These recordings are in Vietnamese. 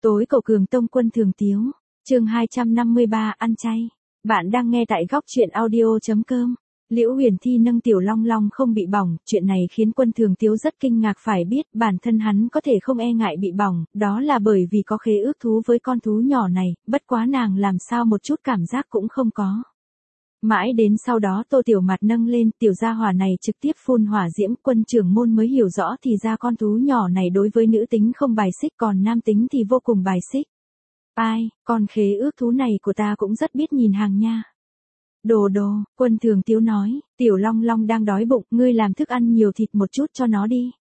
Tối cầu Cường Tông Quân Thường Tiếu, chương 253 ăn chay. Bạn đang nghe tại góc truyện audio.com. Liễu Huyền Thi nâng Tiểu Long Long không bị bỏng, chuyện này khiến Quân Thường Tiếu rất kinh ngạc, phải biết bản thân hắn có thể không e ngại bị bỏng, đó là bởi vì có khế ước thú với con thú nhỏ này, bất quá nàng làm sao một chút cảm giác cũng không có. Mãi đến sau đó Tô Tiểu Mạt nâng lên, tiểu gia hỏa này trực tiếp phun hỏa diễm, Quân trưởng môn mới hiểu rõ thì ra con thú nhỏ này đối với nữ tính không bài xích, còn nam tính thì vô cùng bài xích. Ai, con khế ước thú này của ta cũng rất biết nhìn hàng nha. Đồ, Quân Thường Tiếu nói, Tiểu Long Long đang đói bụng, ngươi làm thức ăn nhiều thịt một chút cho nó đi.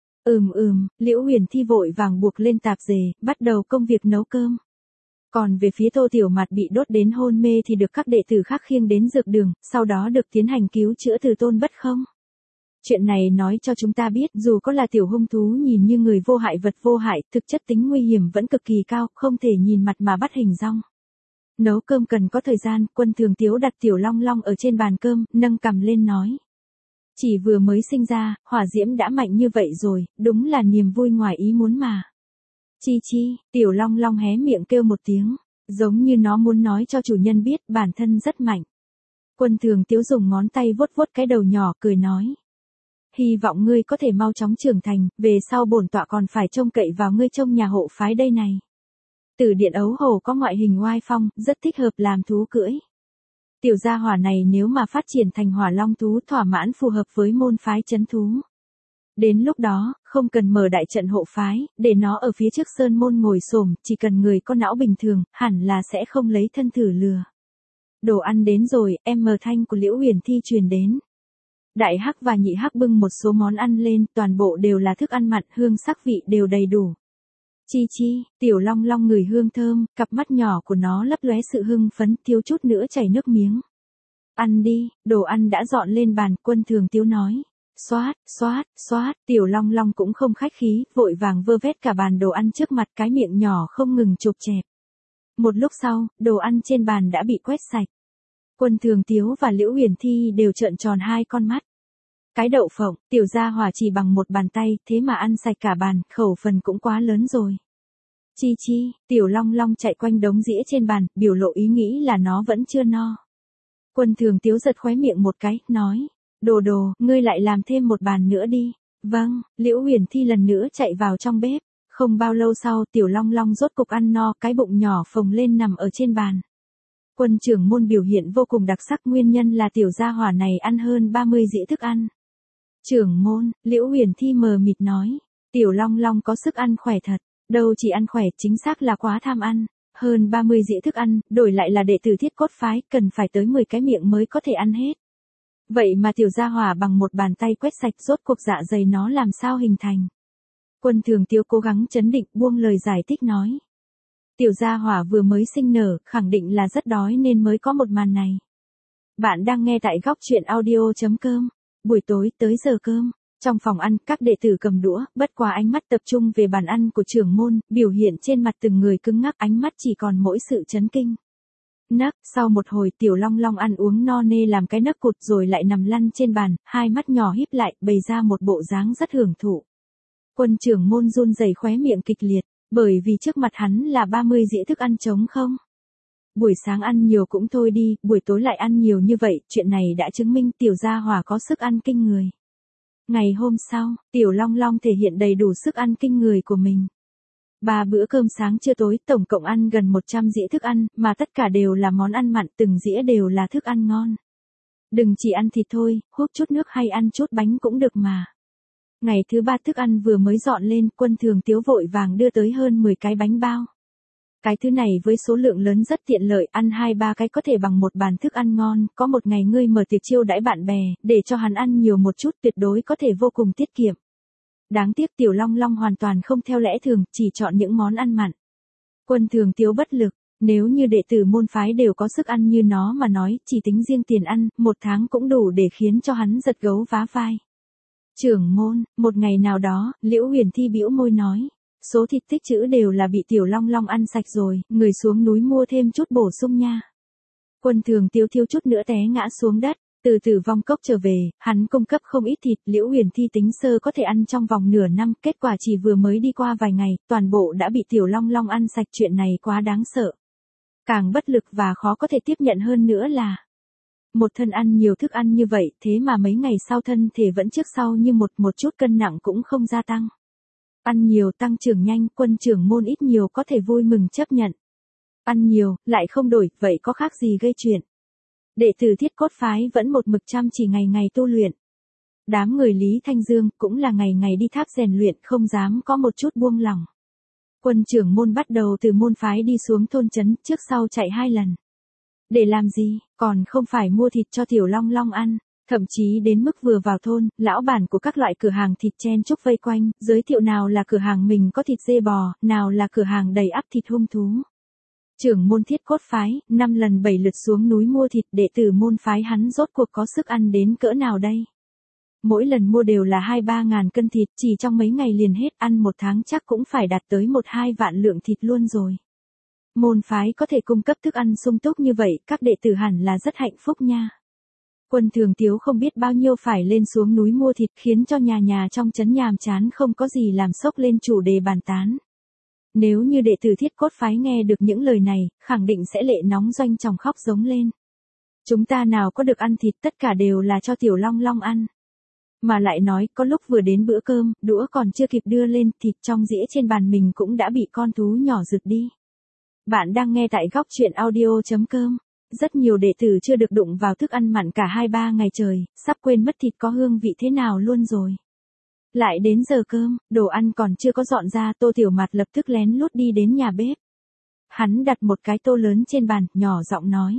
Liễu Huyền Thi vội vàng buộc lên tạp dề, bắt đầu công việc nấu cơm. Còn về phía Tô Tiểu Mạt bị đốt đến hôn mê thì được các đệ tử khác khiêng đến dược đường, sau đó được tiến hành cứu chữa từ Tôn Bất Không. Chuyện này nói cho chúng ta biết, dù có là tiểu hung thú nhìn như người vô hại vật vô hại, thực chất tính nguy hiểm vẫn cực kỳ cao, không thể nhìn mặt mà bắt hình dong. Nấu cơm cần có thời gian, Quân Thường Tiếu đặt Tiểu Long Long ở trên bàn cơm, nâng cằm lên nói. Chỉ vừa mới sinh ra, hỏa diễm đã mạnh như vậy rồi, đúng là niềm vui ngoài ý muốn mà. Chi, Tiểu Long Long hé miệng kêu một tiếng, giống như nó muốn nói cho chủ nhân biết bản thân rất mạnh. Quân Thường Tiếu dùng ngón tay vuốt vuốt cái đầu nhỏ, cười nói. Hy vọng ngươi có thể mau chóng trưởng thành, về sau bổn tọa còn phải trông cậy vào ngươi trông nhà hộ phái đây này. Tử Điện Ấu Hổ có ngoại hình oai phong, rất thích hợp làm thú cưỡi. Tiểu gia hỏa này nếu mà phát triển thành hỏa long thú thỏa mãn phù hợp với môn phái trấn thú. Đến lúc đó, không cần mở đại trận hộ phái, để nó ở phía trước sơn môn ngồi xổm, chỉ cần người có não bình thường, hẳn là sẽ không lấy thân thử lừa. Đồ ăn đến rồi, em mờ thanh của Liễu Huyền Thi truyền đến. Đại hắc và nhị hắc bưng một số món ăn lên, toàn bộ đều là thức ăn mặn, hương sắc vị đều đầy đủ. Chi, Tiểu Long Long ngửi hương thơm, cặp mắt nhỏ của nó lấp lóe sự hưng phấn, thiếu chút nữa chảy nước miếng. Ăn đi, đồ ăn đã dọn lên bàn, Quân Thường Tiếu nói. Xoát, Tiểu Long Long cũng không khách khí, vội vàng vơ vét cả bàn đồ ăn trước mặt, cái miệng nhỏ không ngừng chộp chẹp. Một lúc sau, đồ ăn trên bàn đã bị quét sạch. Quân Thường Tiếu và Liễu Huyền Thi đều trợn tròn hai con mắt. Cái đậu phộng, tiểu gia hỏa chỉ bằng một bàn tay, thế mà ăn sạch cả bàn, khẩu phần cũng quá lớn rồi. Chi, Tiểu Long Long chạy quanh đống dĩa trên bàn, biểu lộ ý nghĩ là nó vẫn chưa no. Quân Thường Tiếu giật khóe miệng một cái, nói. Đồ, ngươi lại làm thêm một bàn nữa đi. Vâng, Liễu Huyền Thi lần nữa chạy vào trong bếp. Không bao lâu sau, Tiểu Long Long rốt cục ăn no, cái bụng nhỏ phồng lên nằm ở trên bàn. Quân trưởng môn biểu hiện vô cùng đặc sắc, nguyên nhân là tiểu gia hỏa này ăn hơn 30 dĩa thức ăn. Trưởng môn, Liễu Huyền Thi mờ mịt nói. Tiểu Long Long có sức ăn khỏe thật. Đâu chỉ ăn khỏe, chính xác là quá tham ăn. Hơn 30 dĩa thức ăn, đổi lại là đệ tử Thiết Cốt phái, cần phải tới 10 cái miệng mới có thể ăn hết. Vậy mà tiểu gia hỏa bằng một bàn tay quét sạch, rốt cuộc dạ dày nó làm sao hình thành. Quân Thường Tiếu cố gắng trấn định, buông lời giải thích nói. Tiểu gia hỏa vừa mới sinh nở, khẳng định là rất đói nên mới có một màn này. Bạn đang nghe tại góc truyện audio.com. Buổi tối tới giờ cơm, trong phòng ăn, các đệ tử cầm đũa, bất quá ánh mắt tập trung về bàn ăn của trưởng môn, biểu hiện trên mặt từng người cứng ngắc, ánh mắt chỉ còn mỗi sự chấn kinh. Sau một hồi Tiểu Long Long ăn uống no nê làm cái nấc cụt rồi lại nằm lăn trên bàn, hai mắt nhỏ híp lại, bày ra một bộ dáng rất hưởng thụ. Quân trưởng môn run rẩy khóe miệng kịch liệt, bởi vì trước mặt hắn là 30 dĩa thức ăn trống không. Buổi sáng ăn nhiều cũng thôi đi, buổi tối lại ăn nhiều như vậy, chuyện này đã chứng minh tiểu gia hỏa có sức ăn kinh người. Ngày hôm sau, Tiểu Long Long thể hiện đầy đủ sức ăn kinh người của mình. 3 bữa cơm sáng trưa tối, tổng cộng ăn gần 100 dĩa thức ăn, mà tất cả đều là món ăn mặn, từng dĩa đều là thức ăn ngon. Đừng chỉ ăn thịt thôi, húp chút nước hay ăn chút bánh cũng được mà. Ngày thứ 3 thức ăn vừa mới dọn lên, Quân Thường Tiếu vội vàng đưa tới hơn 10 cái bánh bao. Cái thứ này với số lượng lớn rất tiện lợi, ăn 2-3 cái có thể bằng một bàn thức ăn ngon, có một ngày ngươi mở tiệc chiêu đãi bạn bè, để cho hắn ăn nhiều một chút, tuyệt đối có thể vô cùng tiết kiệm. Đáng tiếc Tiểu Long Long hoàn toàn không theo lẽ thường, chỉ chọn những món ăn mặn. Quân Thường Tiếu bất lực, nếu như đệ tử môn phái đều có sức ăn như nó mà nói, chỉ tính riêng tiền ăn, một tháng cũng đủ để khiến cho hắn giật gấu vá vai. Trưởng môn, một ngày nào đó, Liễu Huyền Thi bĩu môi nói, số thịt tích trữ đều là bị Tiểu Long Long ăn sạch rồi, người xuống núi mua thêm chút bổ sung nha. Quân Thường Tiếu thiếu chút nữa té ngã xuống đất, Từ Tử Vong Cốc trở về, hắn cung cấp không ít thịt, Liễu Huyền Thi tính sơ có thể ăn trong vòng nửa năm, kết quả chỉ vừa mới đi qua vài ngày, toàn bộ đã bị Tiểu Long Long ăn sạch, chuyện này quá đáng sợ. Càng bất lực và khó có thể tiếp nhận hơn nữa là một thân ăn nhiều thức ăn như vậy, thế mà mấy ngày sau thân thể vẫn trước sau như một chút cân nặng cũng không gia tăng. Ăn nhiều tăng trưởng nhanh, Quân trưởng môn ít nhiều có thể vui mừng chấp nhận. Ăn nhiều, lại không đổi, vậy có khác gì gây chuyện. Đệ tử Thiết Cốt phái vẫn một mực chăm chỉ ngày ngày tu luyện. Đám người Lý Thanh Dương cũng là ngày ngày đi tháp rèn luyện, không dám có một chút buông lỏng. Quân trưởng môn bắt đầu từ môn phái đi xuống thôn trấn, trước sau chạy 2 lần. Để làm gì, còn không phải mua thịt cho Tiểu Long Long ăn. Thậm chí đến mức vừa vào thôn, lão bản của các loại cửa hàng thịt chen chúc vây quanh, giới thiệu nào là cửa hàng mình có thịt dê bò, nào là cửa hàng đầy ắp thịt hung thú. Trưởng môn Thiết Cốt phái, 5 lần 7 lượt xuống núi mua thịt, đệ tử môn phái hắn rốt cuộc có sức ăn đến cỡ nào đây? Mỗi lần mua đều là 2-3 ngàn cân thịt, chỉ trong mấy ngày liền hết, ăn một tháng chắc cũng phải đạt tới 1-2 vạn lượng thịt luôn rồi. Môn phái có thể cung cấp thức ăn sung túc như vậy, các đệ tử hẳn là rất hạnh phúc nha. Quân Thường Tiếu không biết bao nhiêu phải lên xuống núi mua thịt, khiến cho nhà nhà trong trấn nhàm chán không có gì làm, sốc lên chủ đề bàn tán. Nếu như đệ tử Thiết Cốt phái nghe được những lời này, khẳng định sẽ lệ nóng doanh tròng khóc giống lên. Chúng ta nào có được ăn thịt, tất cả đều là cho Tiểu Long Long ăn. Mà lại nói, có lúc vừa đến bữa cơm, đũa còn chưa kịp đưa lên, thịt trong dĩa trên bàn mình cũng đã bị con thú nhỏ rực đi. Bạn đang nghe tại Góc Chuyện Audio.com. Rất nhiều đệ tử chưa được đụng vào thức ăn mặn cả 2-3 ngày trời, sắp quên mất thịt có hương vị thế nào luôn rồi. Lại đến giờ cơm, đồ ăn còn chưa có dọn ra, Tô Tiểu Mạt lập tức lén lút đi đến nhà bếp. Hắn đặt một cái tô lớn trên bàn, nhỏ giọng nói.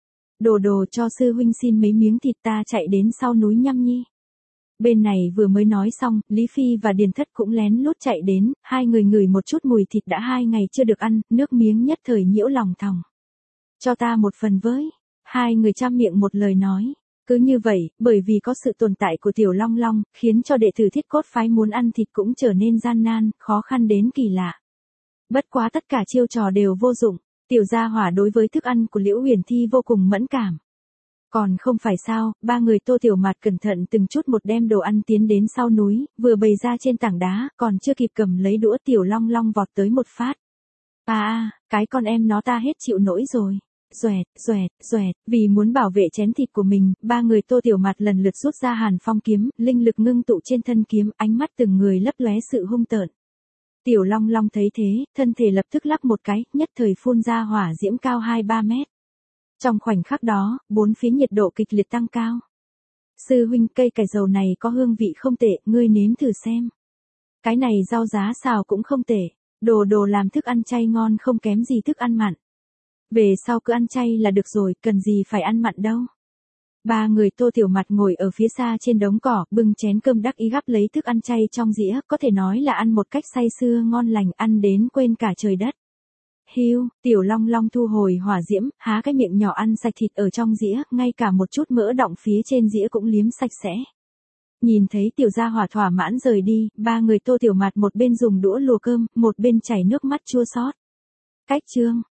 Đồ cho sư huynh xin mấy miếng thịt, ta chạy đến sau núi nhăm nhi. Bên này vừa mới nói xong, Lý Phi và Điền Thất cũng lén lút chạy đến, hai người ngửi một chút mùi thịt đã 2 ngày chưa được ăn, nước miếng nhất thời nhiễu lòng thòng. Cho ta một phần với. Hai người chăm miệng một lời nói. Cứ như vậy, bởi vì có sự tồn tại của Tiểu Long Long, khiến cho đệ tử Thiết Cốt phái muốn ăn thịt cũng trở nên gian nan, khó khăn đến kỳ lạ. Bất quá tất cả chiêu trò đều vô dụng, Tiểu gia hỏa đối với thức ăn của Liễu Huyền Thi vô cùng mẫn cảm. Còn không phải sao, 3 người Tô Tiểu Mạt cẩn thận từng chút một đem đồ ăn tiến đến sau núi, vừa bày ra trên tảng đá, còn chưa kịp cầm lấy đũa, Tiểu Long Long vọt tới một phát. Cái con em nó ta hết chịu nổi rồi. Xoẹt, vì muốn bảo vệ chén thịt của mình, 3 người Tô Tiểu Mạt lần lượt rút ra Hàn Phong kiếm, linh lực ngưng tụ trên thân kiếm, ánh mắt từng người lấp lóe sự hung tợn. Tiểu Long Long thấy thế, thân thể lập tức lắc một cái, nhất thời phun ra hỏa diễm cao 2-3 mét. Trong khoảnh khắc đó, 4 phía nhiệt độ kịch liệt tăng cao. Sư huynh, cây cải dầu này có hương vị không tệ, ngươi nếm thử xem. Cái này rau giá xào cũng không tệ, đồ làm thức ăn chay ngon không kém gì thức ăn mặn. Về sau cứ ăn chay là được rồi, cần gì phải ăn mặn đâu. 3 người Tô Tiểu Mạt ngồi ở phía xa trên đống cỏ, bưng chén cơm đắc ý gắp lấy thức ăn chay trong dĩa, có thể nói là ăn một cách say sưa ngon lành, ăn đến quên cả trời đất. Hiu, Tiểu Long Long thu hồi hỏa diễm, há cái miệng nhỏ ăn sạch thịt ở trong dĩa, ngay cả một chút mỡ đọng phía trên dĩa cũng liếm sạch sẽ. Nhìn thấy Tiểu gia hỏa thỏa mãn rời đi, 3 người Tô Tiểu Mạt một bên dùng đũa lùa cơm, một bên chảy nước mắt chua xót. Cách chương